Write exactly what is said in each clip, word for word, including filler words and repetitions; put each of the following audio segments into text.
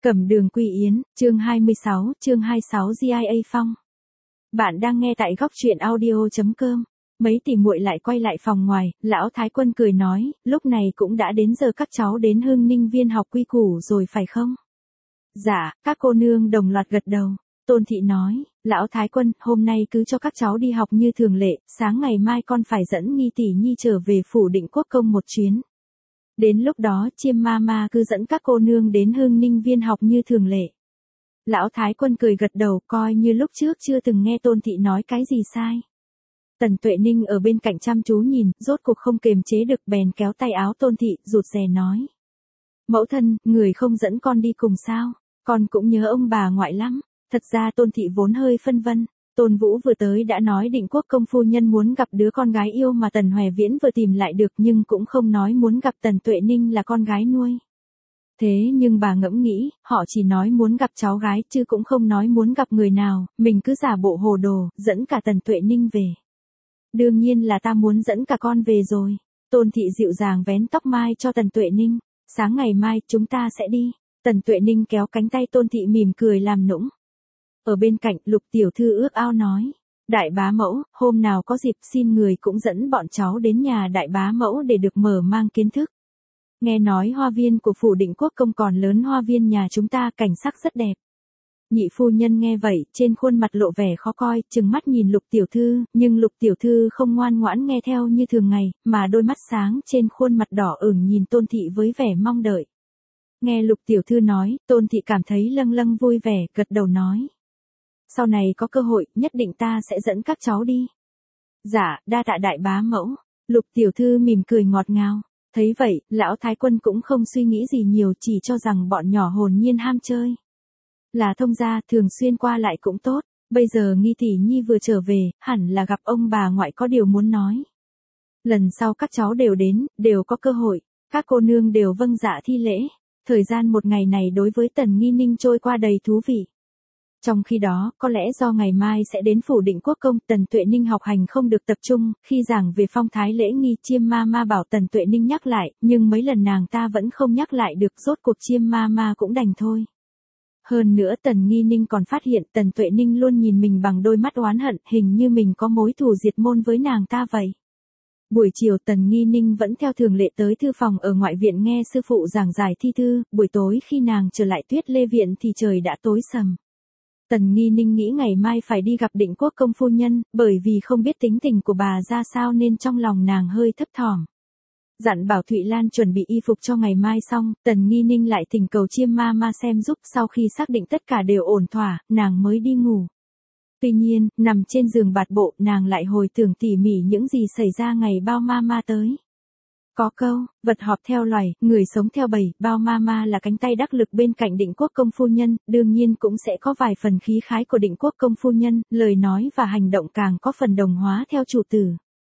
Cẩm Đường Quy Yến, chương hai mươi sáu, chương hai mươi sáu gi i a Phong. Bạn đang nghe tại góc truyện audio.com. Mấy tỷ muội lại quay lại phòng ngoài, lão Thái Quân cười nói, lúc này cũng đã đến giờ các cháu đến Hưng Ninh Viên học quy củ rồi phải không? Dạ, các cô nương đồng loạt gật đầu. Tôn Thị nói, lão Thái Quân, hôm nay cứ cho các cháu đi học như thường lệ, sáng ngày mai con phải dẫn Nghi tỷ nhi trở về phủ Định Quốc công một chuyến. Đến lúc đó Chiêm ma ma cứ dẫn các cô nương đến Hưng Ninh Viên học như thường lệ. Lão Thái Quân cười gật đầu, coi như lúc trước chưa từng nghe Tôn Thị nói cái gì sai. Tần Tuệ Ninh ở bên cạnh chăm chú nhìn, rốt cuộc không kềm chế được bèn kéo tay áo Tôn Thị, rụt rè nói. Mẫu thân, người không dẫn con đi cùng sao? Con cũng nhớ ông bà ngoại lắm. Thật ra Tôn Thị vốn hơi phân vân. Tôn Vũ vừa tới đã nói Định Quốc công phu nhân muốn gặp đứa con gái yêu mà Tần Hoè Viễn vừa tìm lại được, nhưng cũng không nói muốn gặp Tần Tuệ Ninh là con gái nuôi. Thế nhưng bà ngẫm nghĩ, họ chỉ nói muốn gặp cháu gái chứ cũng không nói muốn gặp người nào, mình cứ giả bộ hồ đồ, dẫn cả Tần Tuệ Ninh về. Đương nhiên là ta muốn dẫn cả con về rồi. Tôn Thị dịu dàng vén tóc mai cho Tần Tuệ Ninh. Sáng ngày mai chúng ta sẽ đi. Tần Tuệ Ninh kéo cánh tay Tôn Thị mỉm cười làm nũng. Ở bên cạnh, Lục tiểu thư ước ao nói, đại bá mẫu, hôm nào có dịp xin người cũng dẫn bọn cháu đến nhà đại bá mẫu để được mở mang kiến thức. Nghe nói hoa viên của phủ Định Quốc công còn lớn hoa viên nhà chúng ta, cảnh sắc rất đẹp. Nhị phu nhân nghe vậy, trên khuôn mặt lộ vẻ khó coi, trừng mắt nhìn Lục tiểu thư, nhưng Lục tiểu thư không ngoan ngoãn nghe theo như thường ngày, mà đôi mắt sáng trên khuôn mặt đỏ ửng nhìn Tôn Thị với vẻ mong đợi. Nghe Lục tiểu thư nói, Tôn Thị cảm thấy lâng lâng vui vẻ, gật đầu nói. Sau này có cơ hội, nhất định ta sẽ dẫn các cháu đi. Dạ, đa tạ đại bá mẫu. Lục tiểu thư mỉm cười ngọt ngào. Thấy vậy, lão Thái Quân cũng không suy nghĩ gì nhiều, chỉ cho rằng bọn nhỏ hồn nhiên ham chơi. Là thông gia, thường xuyên qua lại cũng tốt. Bây giờ Nghi tỷ nhi vừa trở về, hẳn là gặp ông bà ngoại có điều muốn nói. Lần sau các cháu đều đến, đều có cơ hội. Các cô nương đều vâng dạ thi lễ. Thời gian một ngày này đối với Tần Nghi Ninh trôi qua đầy thú vị. Trong khi đó, có lẽ do ngày mai sẽ đến phủ Định Quốc công, Tần Tuệ Ninh học hành không được tập trung, khi giảng về phong thái lễ nghi Chiêm ma ma bảo Tần Tuệ Ninh nhắc lại, nhưng mấy lần nàng ta vẫn không nhắc lại được, rốt cuộc Chiêm ma ma cũng đành thôi. Hơn nữa Tần Nghi Ninh còn phát hiện Tần Tuệ Ninh luôn nhìn mình bằng đôi mắt oán hận, hình như mình có mối thù diệt môn với nàng ta vậy. Buổi chiều Tần Nghi Ninh vẫn theo thường lệ tới thư phòng ở ngoại viện nghe sư phụ giảng giải thi thư, buổi tối khi nàng trở lại Tuyết Lê viện thì trời đã tối sầm. Tần Nghi Ninh nghĩ ngày mai phải đi gặp Định Quốc công phu nhân, bởi vì không biết tính tình của bà ra sao nên trong lòng nàng hơi thấp thỏm. Dặn bảo Thụy Lan chuẩn bị y phục cho ngày mai xong, Tần Nghi Ninh lại thỉnh cầu Chiêm ma ma xem giúp, sau khi xác định tất cả đều ổn thỏa, nàng mới đi ngủ. Tuy nhiên, nằm trên giường bạt bộ, nàng lại hồi tưởng tỉ mỉ những gì xảy ra ngày bao ma ma tới. Có câu, vật họp theo loài, người sống theo bầy, bao ma ma là cánh tay đắc lực bên cạnh Định Quốc công phu nhân, đương nhiên cũng sẽ có vài phần khí khái của Định Quốc công phu nhân, lời nói và hành động càng có phần đồng hóa theo chủ tử.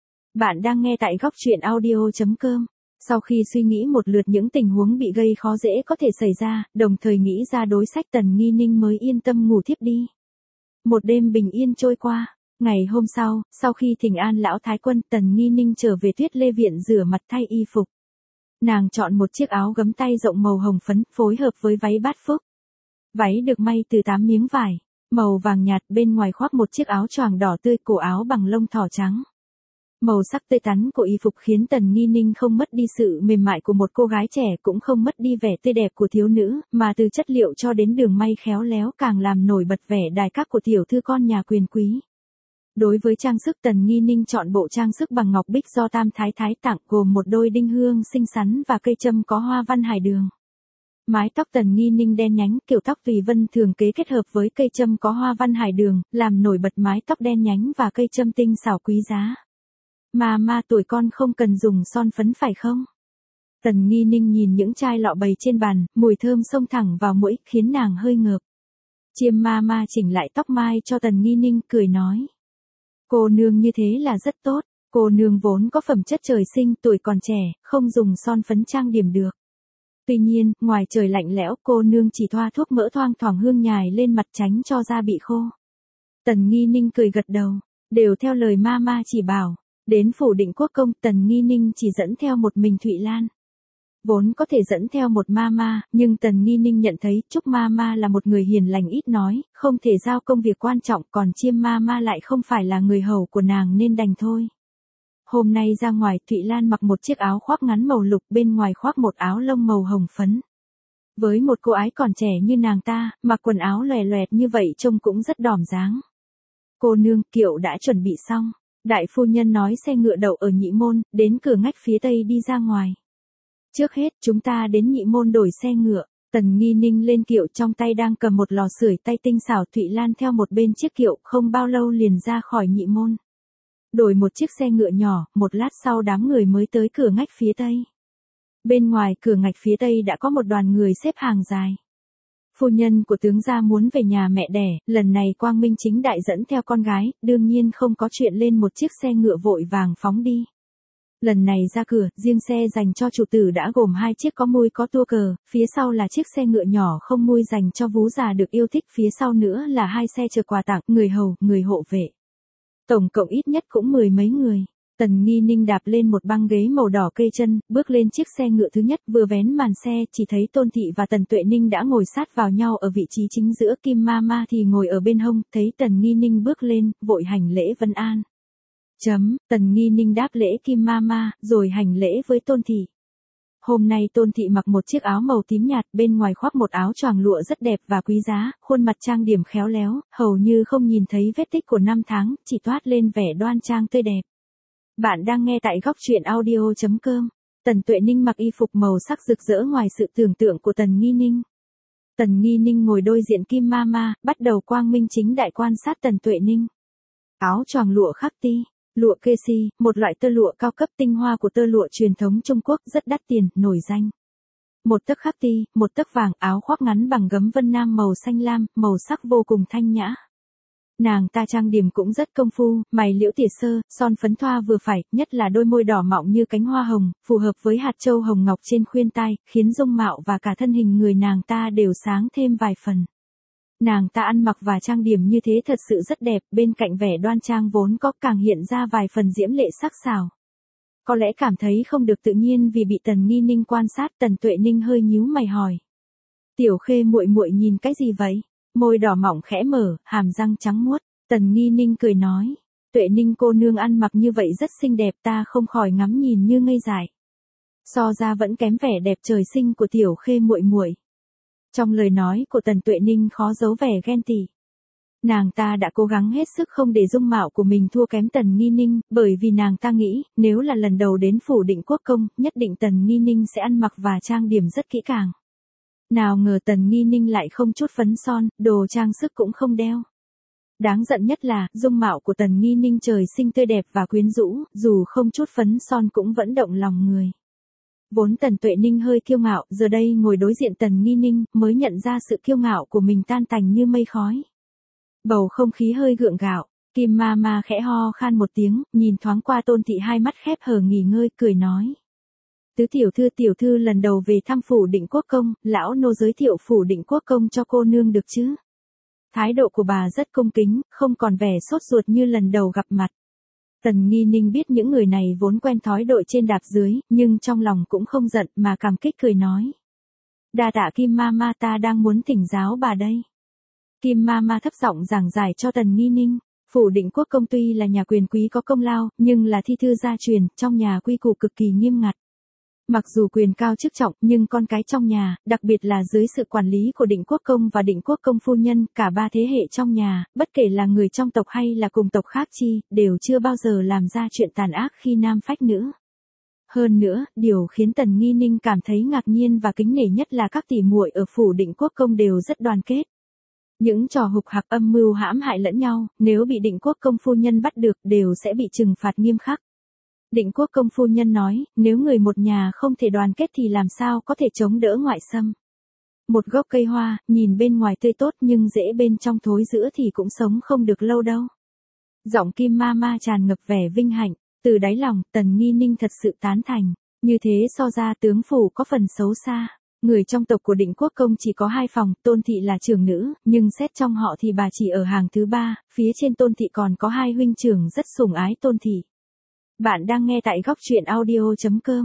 Bạn đang nghe tại góc truyện audio.com. Sau khi suy nghĩ một lượt những tình huống bị gây khó dễ có thể xảy ra, đồng thời nghĩ ra đối sách, Tần Nghi Ninh mới yên tâm ngủ thiếp đi. Một đêm bình yên trôi qua. Ngày hôm sau, sau khi thỉnh an lão Thái Quân, Tần Nghi Ninh trở về Tuyết Lê viện rửa mặt thay y phục. Nàng chọn một chiếc áo gấm tay rộng màu hồng phấn, phối hợp với váy bát phúc. Váy được may từ tám miếng vải, màu vàng nhạt, bên ngoài khoác một chiếc áo choàng đỏ tươi, cổ áo bằng lông thỏ trắng. Màu sắc tươi tắn của y phục khiến Tần Nghi Ninh không mất đi sự mềm mại của một cô gái trẻ, cũng không mất đi vẻ tươi đẹp của thiếu nữ, mà từ chất liệu cho đến đường may khéo léo càng làm nổi bật vẻ đài các của tiểu thư con nhà quyền quý. Đối với trang sức, Tần Nghi Ninh chọn bộ trang sức bằng ngọc bích do Tam Thái Thái tặng, gồm một đôi đinh hương xinh xắn và cây châm có hoa văn hải đường. Mái tóc Tần Nghi Ninh đen nhánh, kiểu tóc tùy vân thường kế kết hợp với cây châm có hoa văn hải đường, làm nổi bật mái tóc đen nhánh và cây châm tinh xảo quý giá. Ma ma, tuổi con không cần dùng son phấn phải không? Tần Nghi Ninh nhìn những chai lọ bày trên bàn, mùi thơm xông thẳng vào mũi, khiến nàng hơi ngợp. Chiêm ma ma chỉnh lại tóc mai cho Tần Nghi Ninh, cười nói. Cô nương như thế là rất tốt, cô nương vốn có phẩm chất trời sinh, tuổi còn trẻ, không dùng son phấn trang điểm được. Tuy nhiên, ngoài trời lạnh lẽo, cô nương chỉ thoa thuốc mỡ thoang thoảng hương nhài lên mặt tránh cho da bị khô. Tần Nghi Ninh cười gật đầu, đều theo lời ma ma chỉ bảo. Đến phủ Định Quốc công, Tần Nghi Ninh chỉ dẫn theo một mình Thụy Lan. Vốn có thể dẫn theo một mama, nhưng Tần Nghi Ninh nhận thấy Trúc mama là một người hiền lành ít nói, không thể giao công việc quan trọng, còn Chiêm mama lại không phải là người hầu của nàng nên đành thôi. Hôm nay ra ngoài, Thụy Lan mặc một chiếc áo khoác ngắn màu lục, bên ngoài khoác một áo lông màu hồng phấn. Với một cô ái còn trẻ như nàng ta, mặc quần áo lòe loẹt như vậy trông cũng rất đỏm dáng. Cô nương, kiệu đã chuẩn bị xong. Đại phu nhân nói xe ngựa đậu ở Nhị Môn, đến cửa ngách phía tây đi ra ngoài. Trước hết, chúng ta đến Nhị Môn đổi xe ngựa. Tần Nghi Ninh lên kiệu, trong tay đang cầm một lò sưởi tay tinh xảo. Thụy Lan theo một bên chiếc kiệu, không bao lâu liền ra khỏi Nhị Môn. Đổi một chiếc xe ngựa nhỏ, một lát sau đám người mới tới cửa ngách phía tây. Bên ngoài cửa ngạch phía tây đã có một đoàn người xếp hàng dài. Phu nhân của tướng gia muốn về nhà mẹ đẻ, lần này Quang Minh Chính Đại dẫn theo con gái, đương nhiên không có chuyện lên một chiếc xe ngựa vội vàng phóng đi. Lần này ra cửa, riêng xe dành cho chủ tử đã gồm hai chiếc có mui có tua cờ, phía sau là chiếc xe ngựa nhỏ không mui dành cho vú già được yêu thích, phía sau nữa là hai xe chở quà tặng, người hầu, người hộ vệ. Tổng cộng ít nhất cũng mười mấy người. Tần Nghi Ninh đạp lên một băng ghế màu đỏ kê chân, bước lên chiếc xe ngựa thứ nhất, vừa vén màn xe, chỉ thấy Tôn Thị và Tần Tuệ Ninh đã ngồi sát vào nhau ở vị trí chính giữa, Kim Mama thì ngồi ở bên hông, thấy Tần Nghi Ninh bước lên, vội hành lễ vân an. Chấm, Tần Nghi Ninh đáp lễ Kim Mama, rồi hành lễ với Tôn Thị. Hôm nay Tôn Thị mặc một chiếc áo màu tím nhạt, bên ngoài khoác một áo choàng lụa rất đẹp và quý giá, khuôn mặt trang điểm khéo léo, hầu như không nhìn thấy vết tích của năm tháng, chỉ toát lên vẻ đoan trang tươi đẹp. Bạn đang nghe tại góc truyện audio chấm com. Tần Tuệ Ninh mặc y phục màu sắc rực rỡ ngoài sự tưởng tượng của Tần Nghi Ninh. Tần Nghi Ninh ngồi đối diện Kim Mama, bắt đầu Quang Minh Chính Đại quan sát Tần Tuệ Ninh. Áo choàng lụa khắc ti, lụa kê si, một loại tơ lụa cao cấp tinh hoa của tơ lụa truyền thống Trung Quốc, rất đắt tiền, nổi danh. Một tấc khắc ti, một tấc vàng, áo khoác ngắn bằng gấm vân nam màu xanh lam, màu sắc vô cùng thanh nhã. Nàng ta trang điểm cũng rất công phu, mày liễu tỉa sơ, son phấn thoa vừa phải, nhất là đôi môi đỏ mọng như cánh hoa hồng, phù hợp với hạt châu hồng ngọc trên khuyên tai, khiến dung mạo và cả thân hình người nàng ta đều sáng thêm vài phần. Nàng ta ăn mặc và trang điểm như thế thật sự rất đẹp, bên cạnh vẻ đoan trang vốn có càng hiện ra vài phần diễm lệ sắc sảo. Có lẽ cảm thấy không được tự nhiên vì bị Tần Nghi Ninh quan sát, Tần Tuệ Ninh hơi nhíu mày hỏi. Tiểu Khê muội muội nhìn cái gì vậy? Môi đỏ mỏng khẽ mở, hàm răng trắng muốt. Tần Nghi Ninh cười nói. Tuệ Ninh cô nương ăn mặc như vậy rất xinh đẹp, ta không khỏi ngắm nhìn như ngây dại. So ra vẫn kém vẻ đẹp trời sinh của Tiểu Khê muội muội. Trong lời nói của Tần Tuệ Ninh khó giấu vẻ ghen tị. Nàng ta đã cố gắng hết sức không để dung mạo của mình thua kém Tần Nghi Ninh, bởi vì nàng ta nghĩ, nếu là lần đầu đến phủ Định Quốc công, nhất định Tần Nghi Ninh sẽ ăn mặc và trang điểm rất kỹ càng. Nào ngờ Tần Nghi Ninh lại không chút phấn son, đồ trang sức cũng không đeo. Đáng giận nhất là, dung mạo của Tần Nghi Ninh trời sinh tươi đẹp và quyến rũ, dù không chút phấn son cũng vẫn động lòng người. Vốn Tần Tuệ Ninh hơi kiêu ngạo, giờ đây ngồi đối diện Tần Nghi Ninh, mới nhận ra sự kiêu ngạo của mình tan tành như mây khói. Bầu không khí hơi gượng gạo, Kim Mama khẽ ho khan một tiếng, nhìn thoáng qua Tôn Thị hai mắt khép hờ nghỉ ngơi, cười nói. Tứ tiểu thư tiểu thư lần đầu về thăm phủ Định Quốc công, lão nô giới thiệu phủ Định Quốc công cho cô nương được chứ? Thái độ của bà rất cung kính, không còn vẻ sốt ruột như lần đầu gặp mặt. Tần Nghi Ninh biết những người này vốn quen thói đội trên đạp dưới, nhưng trong lòng cũng không giận mà cảm kích cười nói. Đa tạ Kim Mama, ta đang muốn thỉnh giáo bà đây. Kim Mama thấp giọng giảng giải cho Tần Nghi Ninh. Phủ Định Quốc công tuy là nhà quyền quý có công lao, nhưng là thi thư gia truyền, trong nhà quy củ cực kỳ nghiêm ngặt. Mặc dù quyền cao chức trọng, nhưng con cái trong nhà, đặc biệt là dưới sự quản lý của Định Quốc công và Định Quốc công phu nhân, cả ba thế hệ trong nhà, bất kể là người trong tộc hay là cùng tộc khác chi, đều chưa bao giờ làm ra chuyện tàn ác khi nam phách nữ. Hơn nữa, điều khiến Tần Nghi Ninh cảm thấy ngạc nhiên và kính nể nhất là các tỷ muội ở phủ Định Quốc công đều rất đoàn kết. Những trò hục hặc âm mưu hãm hại lẫn nhau, nếu bị Định Quốc công phu nhân bắt được, đều sẽ bị trừng phạt nghiêm khắc. Định Quốc công phu nhân nói, nếu người một nhà không thể đoàn kết thì làm sao có thể chống đỡ ngoại xâm. Một gốc cây hoa, nhìn bên ngoài tươi tốt nhưng rễ bên trong thối rữa thì cũng sống không được lâu đâu. Giọng Kim Mama tràn ngập vẻ vinh hạnh, từ đáy lòng, Tần Nghi Ninh thật sự tán thành. Như thế so ra tướng phủ có phần xấu xa. Người trong tộc của Định Quốc công chỉ có hai phòng, Tôn Thị là trưởng nữ, nhưng xét trong họ thì bà chỉ ở hàng thứ ba, phía trên Tôn Thị còn có hai huynh trưởng rất sủng ái Tôn Thị. Bạn đang nghe tại góc truyện audio chấm com.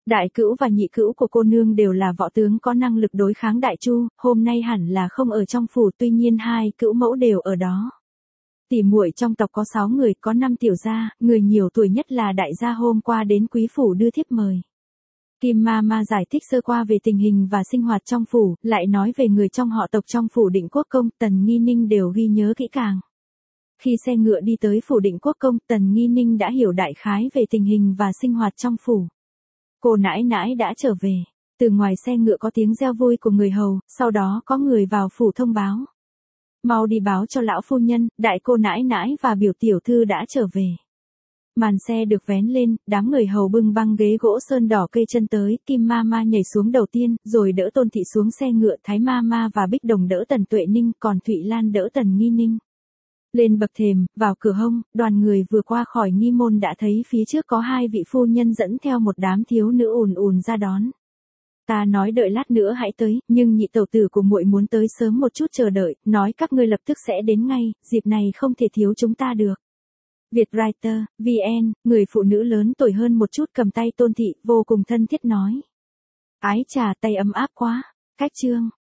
Đại cữu và nhị cữu của cô nương đều là võ tướng có năng lực đối kháng đại chu, hôm nay hẳn là không ở trong phủ, tuy nhiên hai cữu mẫu đều ở đó. Tỷ muội trong tộc có sáu người, có năm tiểu gia, người nhiều tuổi nhất là đại gia hôm qua đến quý phủ đưa thiếp mời. Kim ma ma giải thích sơ qua về tình hình và sinh hoạt trong phủ, lại nói về người trong họ tộc trong phủ Định Quốc Công, Tần Nghi Ninh đều ghi nhớ kỹ càng. Khi xe ngựa đi tới phủ Định Quốc Công, Tần Nghi Ninh đã hiểu đại khái về tình hình và sinh hoạt trong phủ. Cô nãi nãi đã trở về. Từ ngoài xe ngựa có tiếng reo vui của người hầu, sau đó có người vào phủ thông báo. Mau đi báo cho lão phu nhân, đại cô nãi nãi và biểu tiểu thư đã trở về. Màn xe được vén lên, đám người hầu bưng băng ghế gỗ sơn đỏ kê chân tới, Kim ma ma nhảy xuống đầu tiên, rồi đỡ Tôn thị xuống xe ngựa, Thái ma ma và Bích Đồng đỡ Tần Tuệ Ninh, còn Thụy Lan đỡ Tần Nghi Ninh. Lên bậc thềm, vào cửa hông, đoàn người vừa qua khỏi nghi môn đã thấy phía trước có hai vị phu nhân dẫn theo một đám thiếu nữ ùn ùn ra đón. Ta nói đợi lát nữa hãy tới, nhưng nhị tẩu tử của muội muốn tới sớm một chút chờ đợi, nói các ngươi lập tức sẽ đến ngay, dịp này không thể thiếu chúng ta được. Vietwriter, vê en, người phụ nữ lớn tuổi hơn một chút cầm tay Tôn thị, vô cùng thân thiết nói. Ái chà, tay ấm áp quá. Cách chương.